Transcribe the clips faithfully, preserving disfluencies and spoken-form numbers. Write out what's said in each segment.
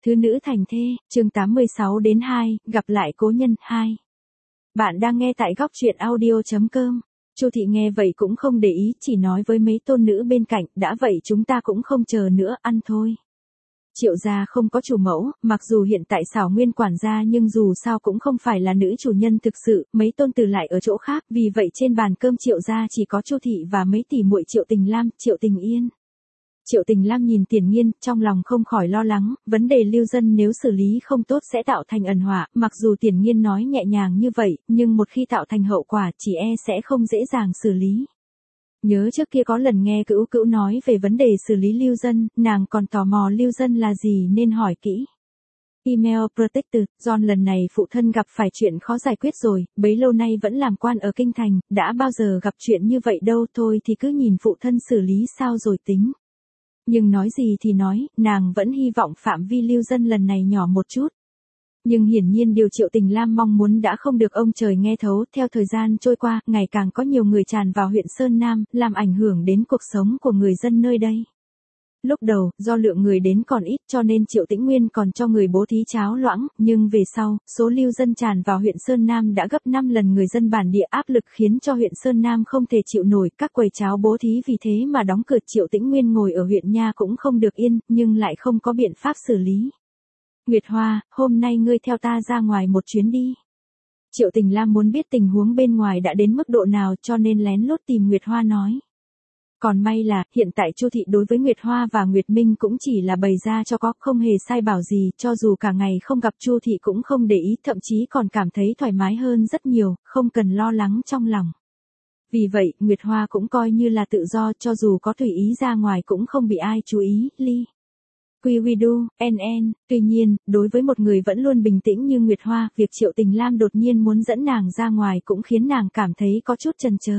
Thứ nữ thành thê, chương tám mươi sáu đến hai, gặp lại cố nhân, hai. Bạn đang nghe tại góc truyện audio chấm com. Chu Thị nghe vậy cũng không để ý, chỉ nói với mấy tôn nữ bên cạnh, đã vậy chúng ta cũng không chờ nữa, ăn thôi. Triệu gia không có chủ mẫu, mặc dù hiện tại Xảo Nguyên quản gia nhưng dù sao cũng không phải là nữ chủ nhân thực sự, mấy tôn tử lại ở chỗ khác, vì vậy trên bàn cơm Triệu gia chỉ có Chu Thị và mấy tỷ muội Triệu Tình Lam, Triệu Tình Yên. Triệu Tình Lam nhìn Tiền Nghiên, trong lòng không khỏi lo lắng, vấn đề lưu dân nếu xử lý không tốt sẽ tạo thành ẩn họa, mặc dù Tiền Nghiên nói nhẹ nhàng như vậy, nhưng một khi tạo thành hậu quả chỉ e sẽ không dễ dàng xử lý. Nhớ trước kia có lần nghe Cữu Cữu nói về vấn đề xử lý lưu dân, nàng còn tò mò lưu dân là gì nên hỏi kỹ. Email Protector, John lần này phụ thân gặp phải chuyện khó giải quyết rồi, bấy lâu nay vẫn làm quan ở Kinh Thành, đã bao giờ gặp chuyện như vậy đâu, thôi thì cứ nhìn phụ thân xử lý sao rồi tính. Nhưng nói gì thì nói, nàng vẫn hy vọng phạm vi lưu dân lần này nhỏ một chút. Nhưng hiển nhiên điều Triệu Tình Lam mong muốn đã không được ông trời nghe thấu, theo thời gian trôi qua, ngày càng có nhiều người tràn vào huyện Sơn Nam, làm ảnh hưởng đến cuộc sống của người dân nơi đây. Lúc đầu, do lượng người đến còn ít cho nên Triệu Tĩnh Nguyên còn cho người bố thí cháo loãng, nhưng về sau, số lưu dân tràn vào huyện Sơn Nam đã gấp năm lần người dân bản địa, áp lực khiến cho huyện Sơn Nam không thể chịu nổi, các quầy cháo bố thí vì thế mà đóng cửa. Triệu Tĩnh Nguyên ngồi ở huyện nha cũng không được yên, nhưng lại không có biện pháp xử lý. Nguyệt Hoa, hôm nay ngươi theo ta ra ngoài một chuyến đi. Triệu Tình Lam muốn biết tình huống bên ngoài đã đến mức độ nào cho nên lén lút tìm Nguyệt Hoa nói. Còn may là, hiện tại Chu Thị đối với Nguyệt Hoa và Nguyệt Minh cũng chỉ là bày ra cho có, không hề sai bảo gì, cho dù cả ngày không gặp Chu Thị cũng không để ý, thậm chí còn cảm thấy thoải mái hơn rất nhiều, không cần lo lắng trong lòng. Vì vậy, Nguyệt Hoa cũng coi như là tự do, cho dù có tùy ý ra ngoài cũng không bị ai chú ý, ly. Quy we do, en en, tuy nhiên, đối với một người vẫn luôn bình tĩnh như Nguyệt Hoa, việc Triệu Tình Lam đột nhiên muốn dẫn nàng ra ngoài cũng khiến nàng cảm thấy có chút chần chờ.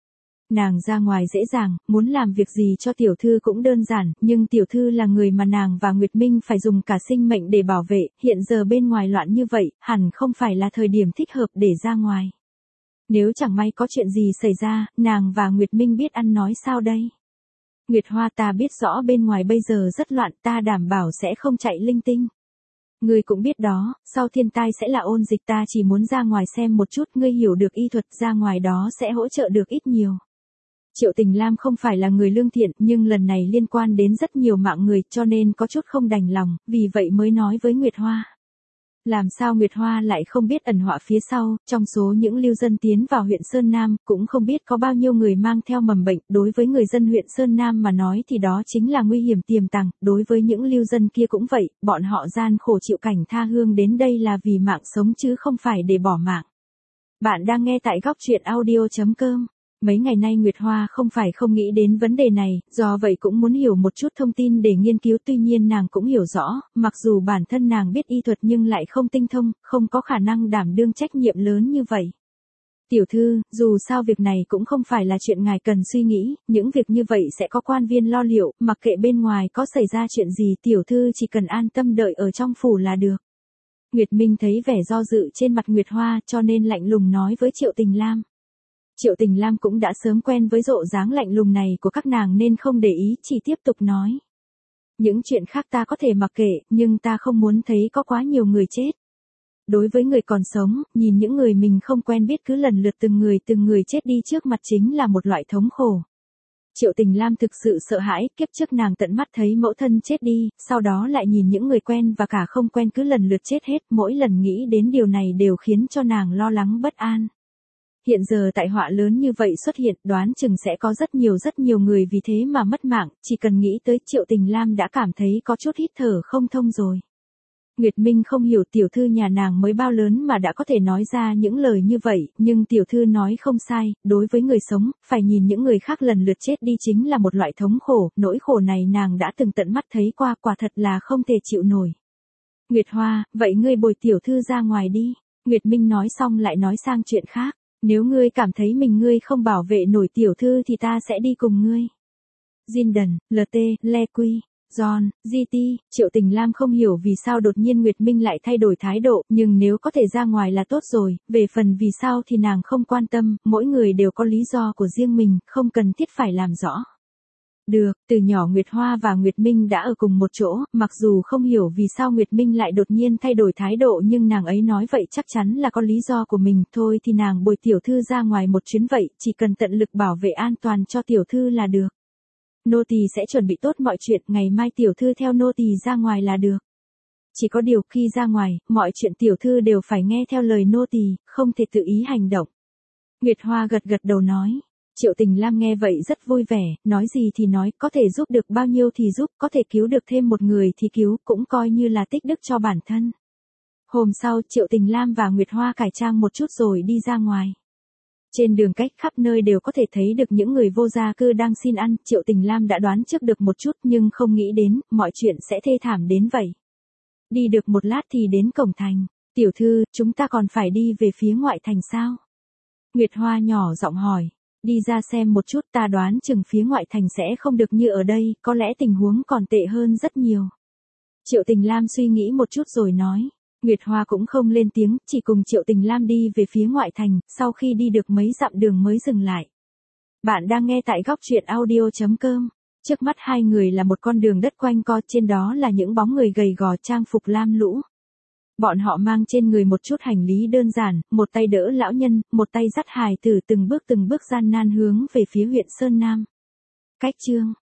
Nàng ra ngoài dễ dàng, muốn làm việc gì cho tiểu thư cũng đơn giản, nhưng tiểu thư là người mà nàng và Nguyệt Minh phải dùng cả sinh mệnh để bảo vệ, hiện giờ bên ngoài loạn như vậy, hẳn không phải là thời điểm thích hợp để ra ngoài. Nếu chẳng may có chuyện gì xảy ra, nàng và Nguyệt Minh biết ăn nói sao đây? Nguyệt Hoa, ta biết rõ bên ngoài bây giờ rất loạn, ta đảm bảo sẽ không chạy linh tinh. Ngươi cũng biết đó, sau thiên tai sẽ là ôn dịch, ta chỉ muốn ra ngoài xem một chút, ngươi hiểu được y thuật, ra ngoài đó sẽ hỗ trợ được ít nhiều. Triệu Tình Lam không phải là người lương thiện, nhưng lần này liên quan đến rất nhiều mạng người cho nên có chút không đành lòng, vì vậy mới nói với Nguyệt Hoa. Làm sao Nguyệt Hoa lại không biết ẩn họa phía sau, trong số những lưu dân tiến vào huyện Sơn Nam, cũng không biết có bao nhiêu người mang theo mầm bệnh, đối với người dân huyện Sơn Nam mà nói thì đó chính là nguy hiểm tiềm tàng, đối với những lưu dân kia cũng vậy, bọn họ gian khổ chịu cảnh tha hương đến đây là vì mạng sống chứ không phải để bỏ mạng. Bạn đang nghe tại góc truyện audio chấm com. Mấy ngày nay Nguyệt Hoa không phải không nghĩ đến vấn đề này, do vậy cũng muốn hiểu một chút thông tin để nghiên cứu, tuy nhiên nàng cũng hiểu rõ, mặc dù bản thân nàng biết y thuật nhưng lại không tinh thông, không có khả năng đảm đương trách nhiệm lớn như vậy. Tiểu thư, dù sao việc này cũng không phải là chuyện ngài cần suy nghĩ, những việc như vậy sẽ có quan viên lo liệu, mặc kệ bên ngoài có xảy ra chuyện gì, tiểu thư chỉ cần an tâm đợi ở trong phủ là được. Nguyệt Minh thấy vẻ do dự trên mặt Nguyệt Hoa cho nên lạnh lùng nói với Triệu Tình Lam. Triệu Tình Lam cũng đã sớm quen với rộ dáng lạnh lùng này của các nàng nên không để ý, chỉ tiếp tục nói. Những chuyện khác ta có thể mặc kệ, nhưng ta không muốn thấy có quá nhiều người chết. Đối với người còn sống, nhìn những người mình không quen biết cứ lần lượt từng người từng người chết đi trước mặt chính là một loại thống khổ. Triệu Tình Lam thực sự sợ hãi, kiếp trước nàng tận mắt thấy mẫu thân chết đi, sau đó lại nhìn những người quen và cả không quen cứ lần lượt chết hết, mỗi lần nghĩ đến điều này đều khiến cho nàng lo lắng bất an. Hiện giờ tại họa lớn như vậy xuất hiện, đoán chừng sẽ có rất nhiều rất nhiều người vì thế mà mất mạng, chỉ cần nghĩ tới Triệu Tình Lam đã cảm thấy có chút hít thở không thông rồi. Nguyệt Minh không hiểu tiểu thư nhà nàng mới bao lớn mà đã có thể nói ra những lời như vậy, nhưng tiểu thư nói không sai, đối với người sống, phải nhìn những người khác lần lượt chết đi chính là một loại thống khổ, nỗi khổ này nàng đã từng tận mắt thấy qua, quả thật là không thể chịu nổi. Nguyệt Hoa, vậy ngươi bồi tiểu thư ra ngoài đi. Nguyệt Minh nói xong lại nói sang chuyện khác. Nếu ngươi cảm thấy mình ngươi không bảo vệ nổi tiểu thư thì ta sẽ đi cùng ngươi. Jinden, lờ tê, Lequi, John, giê tê, Triệu Tình Lam không hiểu vì sao đột nhiên Nguyệt Minh lại thay đổi thái độ, nhưng nếu có thể ra ngoài là tốt rồi, về phần vì sao thì nàng không quan tâm, mỗi người đều có lý do của riêng mình, không cần thiết phải làm rõ. Được, từ nhỏ Nguyệt Hoa và Nguyệt Minh đã ở cùng một chỗ, mặc dù không hiểu vì sao Nguyệt Minh lại đột nhiên thay đổi thái độ nhưng nàng ấy nói vậy chắc chắn là có lý do của mình, thôi thì nàng bồi tiểu thư ra ngoài một chuyến vậy, chỉ cần tận lực bảo vệ an toàn cho tiểu thư là được. Nô tỳ sẽ chuẩn bị tốt mọi chuyện, ngày mai tiểu thư theo nô tỳ ra ngoài là được. Chỉ có điều khi ra ngoài, mọi chuyện tiểu thư đều phải nghe theo lời nô tỳ, không thể tự ý hành động. Nguyệt Hoa gật gật đầu nói. Triệu Tình Lam nghe vậy rất vui vẻ, nói gì thì nói, có thể giúp được bao nhiêu thì giúp, có thể cứu được thêm một người thì cứu, cũng coi như là tích đức cho bản thân. Hôm sau, Triệu Tình Lam và Nguyệt Hoa cải trang một chút rồi đi ra ngoài. Trên đường cách khắp nơi đều có thể thấy được những người vô gia cư đang xin ăn, Triệu Tình Lam đã đoán trước được một chút nhưng không nghĩ đến, mọi chuyện sẽ thê thảm đến vậy. Đi được một lát thì đến cổng thành, tiểu thư, chúng ta còn phải đi về phía ngoại thành sao? Nguyệt Hoa nhỏ giọng hỏi. Đi ra xem một chút, ta đoán chừng phía ngoại thành sẽ không được như ở đây, có lẽ tình huống còn tệ hơn rất nhiều. Triệu Tình Lam suy nghĩ một chút rồi nói. Nguyệt Hoa cũng không lên tiếng, chỉ cùng Triệu Tình Lam đi về phía ngoại thành, sau khi đi được mấy dặm đường mới dừng lại. Bạn đang nghe tại góc truyện audio chấm com. Trước mắt hai người là một con đường đất quanh co, trên đó là những bóng người gầy gò trang phục lam lũ. Bọn họ mang trên người một chút hành lý đơn giản, một tay đỡ lão nhân, một tay dắt hài tử từng bước từng bước gian nan hướng về phía huyện Sơn Nam. Cách chương